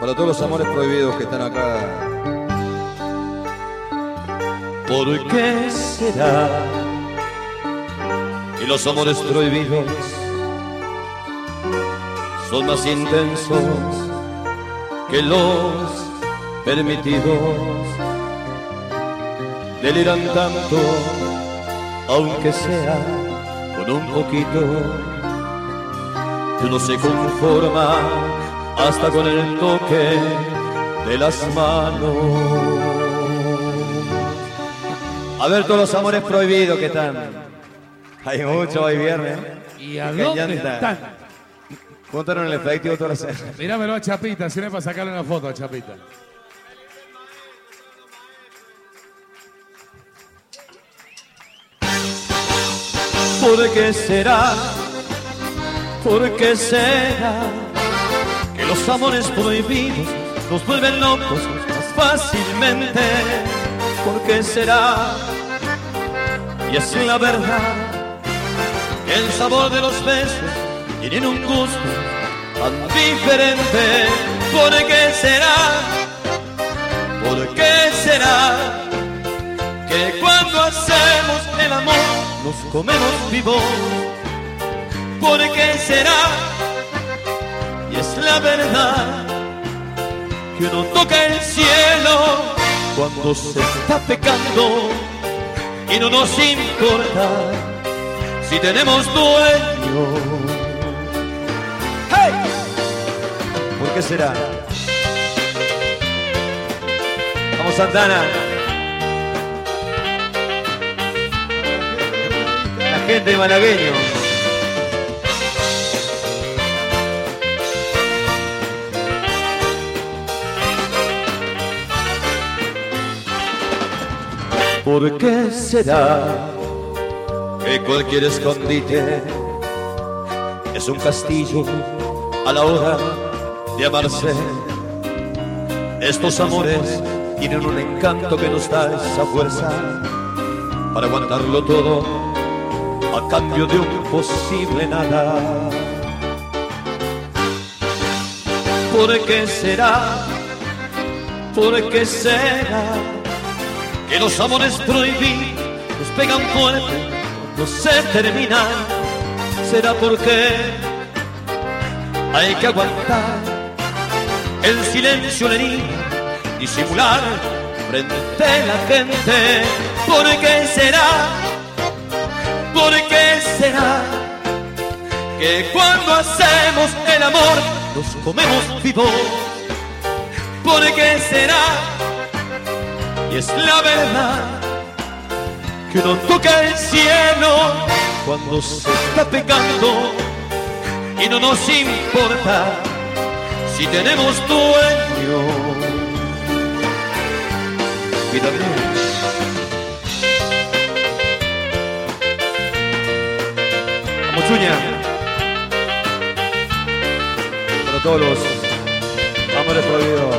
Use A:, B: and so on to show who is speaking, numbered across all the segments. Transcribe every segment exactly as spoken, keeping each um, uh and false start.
A: Para todos los amores prohibidos que están acá.
B: ¿Por qué será que los amores prohibidos son más intensos que los permitidos? Deliran tanto, aunque sea con un poquito, que uno se conforma hasta con el toque de las manos.
A: A ver todos los amores prohibidos que están. Hay mucho hoy viernes.
C: ¿Y a dónde están?
A: Juntaron el efectivo todas las...
C: Míramelo a Chapita, si no es para sacarle una foto a Chapita.
B: ¿Por qué será? ¿Por qué será que los amores prohibidos nos vuelven locos más fácilmente? ¿Por qué será? Y es la verdad, el sabor de los besos tiene un gusto tan diferente. ¿Por qué será? ¿Por qué será que cuando hacemos el amor nos comemos vivos? ¿Por qué será? Y es la verdad que uno toca el cielo cuando se está pecando y no nos importa si tenemos dueño. ¡Hey!
A: ¿Por qué será? Vamos, Santana. La gente de malagueño.
B: ¿Por qué será que cualquier escondite es un castillo a la hora de amarse? Estos amores tienen un encanto que nos da esa fuerza para aguantarlo todo a cambio de un posible nada. ¿Por qué será? ¿Por qué será que los amores prohibidos nos pegan fuerte, no se terminan? ¿Será porque hay que aguantar el silencio de niña, disimular frente a la gente? ¿Por qué será? ¿Por qué será que cuando hacemos el amor nos comemos vivos? ¿Por qué será? Y es la verdad que uno toca el cielo cuando se está pecando y no nos importa si tenemos dueño. Vida mía.
A: Vamos, Chuña. Para todos los amores prohibidos.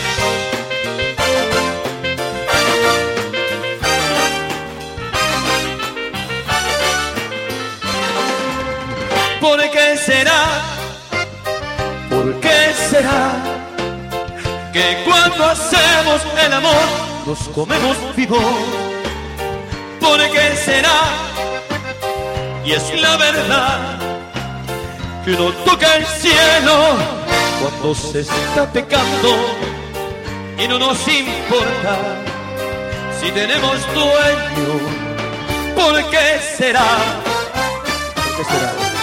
B: ¿Por qué será? ¿Por qué será que cuando hacemos el amor nos comemos vivos? ¿Por qué será? Y es la verdad que uno toca el cielo cuando se está pecando y no nos importa si tenemos dueño. ¿Por qué será?
A: ¿Por qué será?